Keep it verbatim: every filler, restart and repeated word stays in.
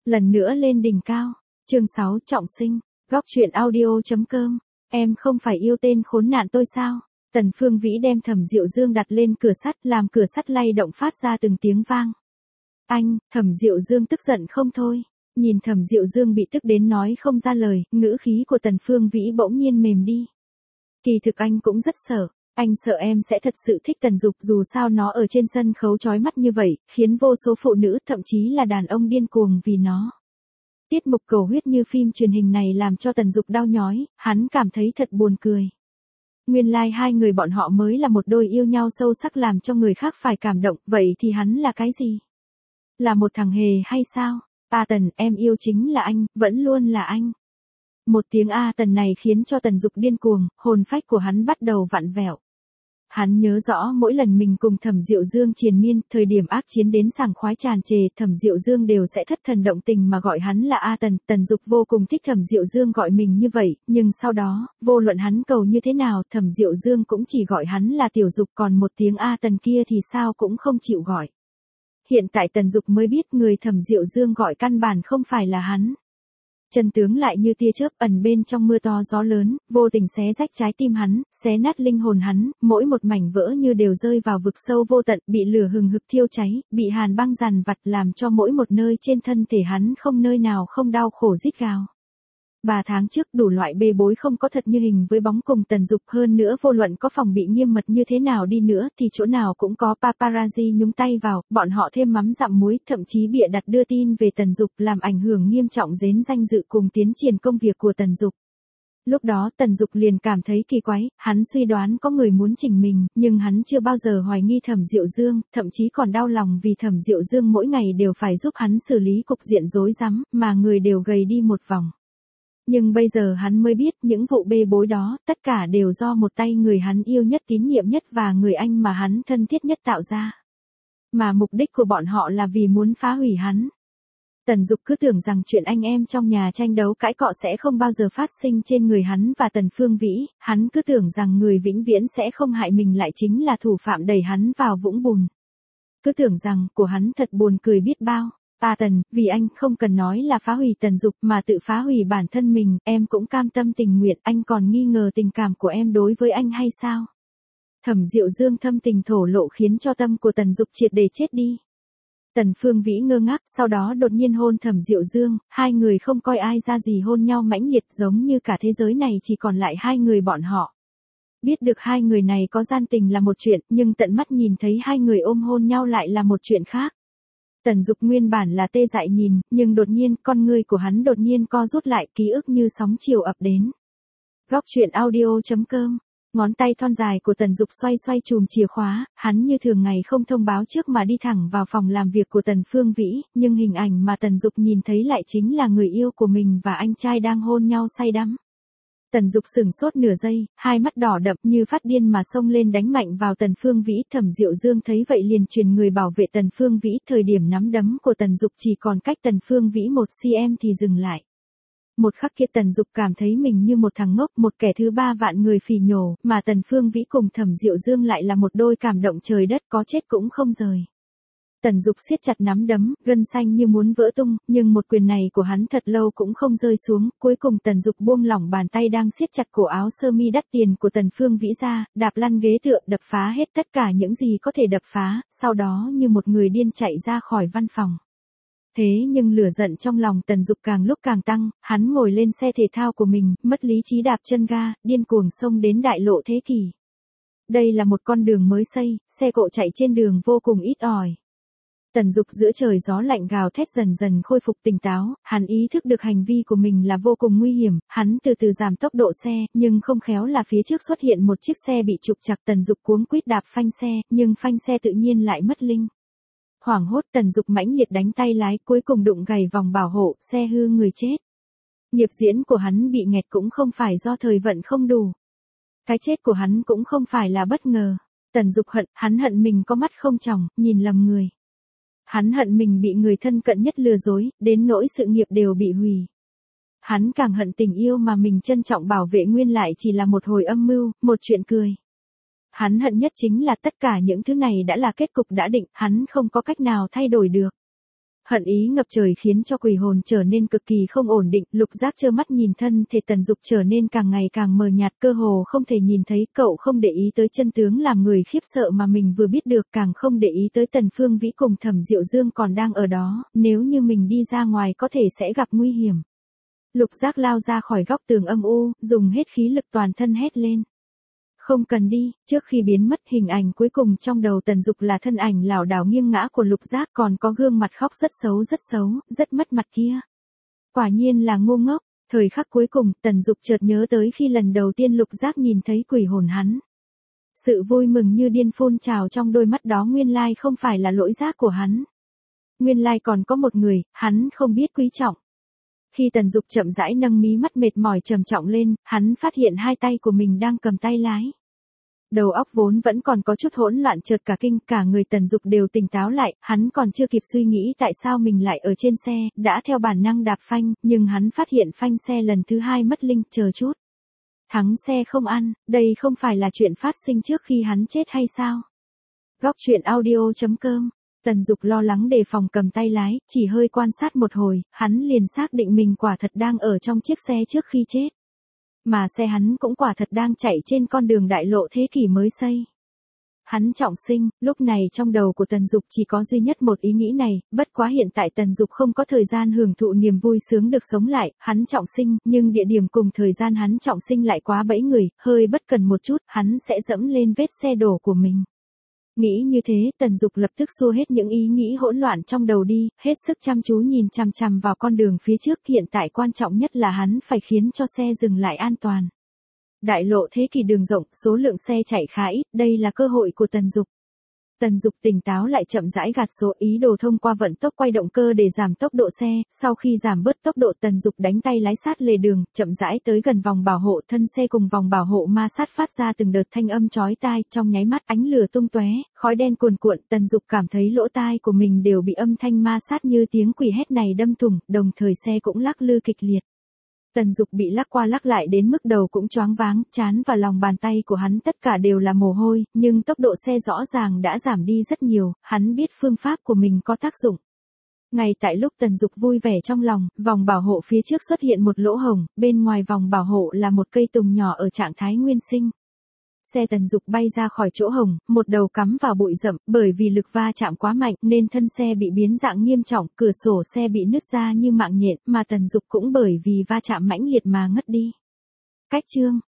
Lần nữa lên đỉnh cao. Chương sáu trọng sinh. Góc truyện audio.com. Em không phải yêu tên khốn nạn tôi sao? Tần Phương Vĩ đem Thẩm Diệu Dương đặt lên cửa sắt, làm cửa sắt lay động phát ra từng tiếng vang. Anh, Thẩm Diệu Dương tức giận không thôi. Nhìn Thẩm Diệu Dương bị tức đến nói không ra lời, ngữ khí của Tần Phương Vĩ bỗng nhiên mềm đi. Kỳ thực anh cũng rất sợ. Anh sợ em sẽ thật sự thích Tần Dục, dù sao nó ở trên sân khấu chói mắt như vậy, khiến vô số phụ nữ, thậm chí là đàn ông điên cuồng vì nó. Tiết mục cầu huyết như phim truyền hình này làm cho Tần Dục đau nhói, hắn cảm thấy thật buồn cười. Nguyên lai like hai người bọn họ mới là một đôi yêu nhau sâu sắc làm cho người khác phải cảm động, vậy thì hắn là cái gì? Là một thằng hề hay sao? A Tần, em yêu chính là anh, vẫn luôn là anh. Một tiếng A Tần này khiến cho Tần Dục điên cuồng, hồn phách của hắn bắt đầu vặn vẹo. Hắn nhớ rõ mỗi lần mình cùng Thẩm Diệu Dương triền miên, thời điểm ác chiến đến sảng khoái tràn trề, Thẩm Diệu Dương đều sẽ thất thần động tình mà gọi hắn là A Tần. Tần Dục vô cùng thích Thẩm Diệu Dương gọi mình như vậy, nhưng sau đó, vô luận hắn cầu như thế nào, Thẩm Diệu Dương cũng chỉ gọi hắn là Tiểu Dục, còn một tiếng A Tần kia thì sao cũng không chịu gọi. Hiện tại Tần Dục mới biết người Thẩm Diệu Dương gọi căn bản không phải là hắn. Chân tướng lại như tia chớp ẩn bên trong mưa to gió lớn, vô tình xé rách trái tim hắn, xé nát linh hồn hắn, mỗi một mảnh vỡ như đều rơi vào vực sâu vô tận, bị lửa hừng hực thiêu cháy, bị hàn băng dằn vặt làm cho mỗi một nơi trên thân thể hắn không nơi nào không đau khổ rít gào. Ba tháng trước đủ loại bê bối không có thật như hình với bóng cùng Tần Dục, hơn nữa vô luận có phòng bị nghiêm mật như thế nào đi nữa thì chỗ nào cũng có paparazzi nhúng tay vào, bọn họ thêm mắm dặm muối, thậm chí bịa đặt đưa tin về Tần Dục làm ảnh hưởng nghiêm trọng đến danh dự cùng tiến triển công việc của Tần Dục. Lúc đó Tần Dục liền cảm thấy kỳ quái, hắn suy đoán có người muốn chỉnh mình, nhưng hắn chưa bao giờ hoài nghi Thẩm Diệu Dương, thậm chí còn đau lòng vì Thẩm Diệu Dương mỗi ngày đều phải giúp hắn xử lý cục diện rối rắm, mà người đều gầy đi một vòng. Nhưng bây giờ hắn mới biết những vụ bê bối đó, tất cả đều do một tay người hắn yêu nhất, tín nhiệm nhất và người anh mà hắn thân thiết nhất tạo ra. Mà mục đích của bọn họ là vì muốn phá hủy hắn. Tần Dục cứ tưởng rằng chuyện anh em trong nhà tranh đấu cãi cọ sẽ không bao giờ phát sinh trên người hắn và Tần Phương Vĩ, hắn cứ tưởng rằng người vĩnh viễn sẽ không hại mình lại chính là thủ phạm đẩy hắn vào vũng bùn. Cứ tưởng rằng của hắn thật buồn cười biết bao. A Tần, vì anh không cần nói là phá hủy Tần Dục mà tự phá hủy bản thân mình, em cũng cam tâm tình nguyện, anh còn nghi ngờ tình cảm của em đối với anh hay sao? Thẩm Diệu Dương thâm tình thổ lộ khiến cho tâm của Tần Dục triệt để chết đi. Tần Phương Vĩ ngơ ngác, sau đó đột nhiên hôn Thẩm Diệu Dương, hai người không coi ai ra gì hôn nhau mãnh liệt, giống như cả thế giới này chỉ còn lại hai người bọn họ. Biết được hai người này có gian tình là một chuyện, nhưng tận mắt nhìn thấy hai người ôm hôn nhau lại là một chuyện khác. Tần Dục nguyên bản là tê dại nhìn, nhưng đột nhiên, con ngươi của hắn đột nhiên co rút lại, ký ức như sóng chiều ập đến. Góc truyện audio.com. Ngón tay thon dài của Tần Dục xoay xoay chùm chìa khóa, hắn như thường ngày không thông báo trước mà đi thẳng vào phòng làm việc của Tần Phương Vĩ, nhưng hình ảnh mà Tần Dục nhìn thấy lại chính là người yêu của mình và anh trai đang hôn nhau say đắm. Tần Dục sửng sốt nửa giây, hai mắt đỏ đậm như phát điên mà xông lên đánh mạnh vào Tần Phương Vĩ. Thẩm Diệu Dương thấy vậy liền truyền người bảo vệ Tần Phương Vĩ, thời điểm nắm đấm của Tần Dục chỉ còn cách Tần Phương Vĩ một xăng-ti-mét thì dừng lại. Một khắc kia Tần Dục cảm thấy mình như một thằng ngốc, một kẻ thứ ba vạn người phỉ nhổ, mà Tần Phương Vĩ cùng Thẩm Diệu Dương lại là một đôi cảm động trời đất, có chết cũng không rời. Tần Dục siết chặt nắm đấm, gân xanh như muốn vỡ tung, nhưng một quyền này của hắn thật lâu cũng không rơi xuống, cuối cùng Tần Dục buông lỏng bàn tay đang siết chặt cổ áo sơ mi đắt tiền của Tần Phương Vĩ ra, đạp lăn ghế tựa, đập phá hết tất cả những gì có thể đập phá, sau đó như một người điên chạy ra khỏi văn phòng. Thế nhưng lửa giận trong lòng Tần Dục càng lúc càng tăng, hắn ngồi lên xe thể thao của mình, mất lý trí đạp chân ga, điên cuồng xông đến đại lộ Thế Kỷ. Đây là một con đường mới xây, xe cộ chạy trên đường vô cùng ít ỏi. Tần Dục giữa trời gió lạnh gào thét dần dần khôi phục tỉnh táo, hắn ý thức được hành vi của mình là vô cùng nguy hiểm, hắn từ từ giảm tốc độ xe, nhưng không khéo là phía trước xuất hiện một chiếc xe bị trục trặc. Tần Dục cuống quýt đạp phanh xe, nhưng phanh xe tự nhiên lại mất linh. Hoảng hốt Tần Dục mãnh liệt đánh tay lái, cuối cùng đụng gầy vòng bảo hộ, xe hư người chết. Nghiệp diễn của hắn bị nghẹt cũng không phải do thời vận không đủ. Cái chết của hắn cũng không phải là bất ngờ. Tần Dục hận, hắn hận mình có mắt không tròng, nhìn lầm người. Hắn hận mình bị người thân cận nhất lừa dối, đến nỗi sự nghiệp đều bị hủy. Hắn càng hận tình yêu mà mình trân trọng bảo vệ nguyên lại chỉ là một hồi âm mưu, một chuyện cười. Hắn hận nhất chính là tất cả những thứ này đã là kết cục đã định, hắn không có cách nào thay đổi được. Hận ý ngập trời khiến cho quỷ hồn trở nên cực kỳ không ổn định, Lục Giác trơ mắt nhìn thân thể Tần Dục trở nên càng ngày càng mờ nhạt, cơ hồ không thể nhìn thấy, cậu không để ý tới chân tướng làm người khiếp sợ mà mình vừa biết được, càng không để ý tới Tần Phương Vĩ cùng Thẩm Diệu Dương còn đang ở đó, nếu như mình đi ra ngoài có thể sẽ gặp nguy hiểm. Lục Giác lao ra khỏi góc tường âm u, dùng hết khí lực toàn thân hét lên. Không cần đi, trước khi biến mất hình ảnh cuối cùng trong đầu Tần Dục là thân ảnh lảo đảo nghiêng ngã của Lục Giác, còn có gương mặt khóc rất xấu rất xấu, rất mất mặt kia. Quả nhiên là ngu ngốc, thời khắc cuối cùng Tần Dục chợt nhớ tới khi lần đầu tiên Lục Giác nhìn thấy quỷ hồn hắn. Sự vui mừng như điên phun trào trong đôi mắt đó nguyên lai không phải là lỗi giác của hắn. Nguyên lai còn có một người, hắn không biết quý trọng. Khi Tần Dục chậm rãi nâng mí mắt mệt mỏi trầm trọng lên, hắn phát hiện hai tay của mình đang cầm tay lái. Đầu óc vốn vẫn còn có chút hỗn loạn chợt cả kinh, cả người Tần Dục đều tỉnh táo lại, hắn còn chưa kịp suy nghĩ tại sao mình lại ở trên xe, đã theo bản năng đạp phanh, nhưng hắn phát hiện phanh xe lần thứ hai mất linh, chờ chút. Thắng xe không ăn, đây không phải là chuyện phát sinh trước khi hắn chết hay sao? Góc truyện audio chấm com. Tần Dục lo lắng đề phòng cầm tay lái, chỉ hơi quan sát một hồi, hắn liền xác định mình quả thật đang ở trong chiếc xe trước khi chết. Mà xe hắn cũng quả thật đang chạy trên con đường đại lộ thế kỷ mới xây. Hắn trọng sinh, lúc này trong đầu của Tần Dục chỉ có duy nhất một ý nghĩ này, bất quá hiện tại Tần Dục không có thời gian hưởng thụ niềm vui sướng được sống lại, hắn trọng sinh, nhưng địa điểm cùng thời gian hắn trọng sinh lại quá bẫy người, hơi bất cần một chút, hắn sẽ dẫm lên vết xe đổ của mình. Nghĩ như thế, Tần Dục lập tức xua hết những ý nghĩ hỗn loạn trong đầu đi, hết sức chăm chú nhìn chằm chằm vào con đường phía trước, hiện tại quan trọng nhất là hắn phải khiến cho xe dừng lại an toàn. Đại lộ thế kỷ đường rộng, số lượng xe chạy khá ít, đây là cơ hội của Tần Dục. Tần Dục tỉnh táo lại chậm rãi gạt số, ý đồ thông qua vận tốc quay động cơ để giảm tốc độ xe, sau khi giảm bớt tốc độ Tần Dục đánh tay lái sát lề đường, chậm rãi tới gần vòng bảo hộ, thân xe cùng vòng bảo hộ ma sát phát ra từng đợt thanh âm chói tai, trong nháy mắt ánh lửa tung tóe, khói đen cuồn cuộn, Tần Dục cảm thấy lỗ tai của mình đều bị âm thanh ma sát như tiếng quỷ hét này đâm thủng, đồng thời xe cũng lắc lư kịch liệt. Tần Dục bị lắc qua lắc lại đến mức đầu cũng choáng váng, trán và lòng bàn tay của hắn tất cả đều là mồ hôi, nhưng tốc độ xe rõ ràng đã giảm đi rất nhiều, hắn biết phương pháp của mình có tác dụng. Ngay tại lúc Tần Dục vui vẻ trong lòng, vòng bảo hộ phía trước xuất hiện một lỗ hổng, bên ngoài vòng bảo hộ là một cây tùng nhỏ ở trạng thái nguyên sinh. Xe Tần Dục bay ra khỏi chỗ hổng, một đầu cắm vào bụi rậm, bởi vì lực va chạm quá mạnh nên thân xe bị biến dạng nghiêm trọng, cửa sổ xe bị nứt ra như mạng nhện, mà Tần Dục cũng bởi vì va chạm mãnh liệt mà ngất đi. Cách chương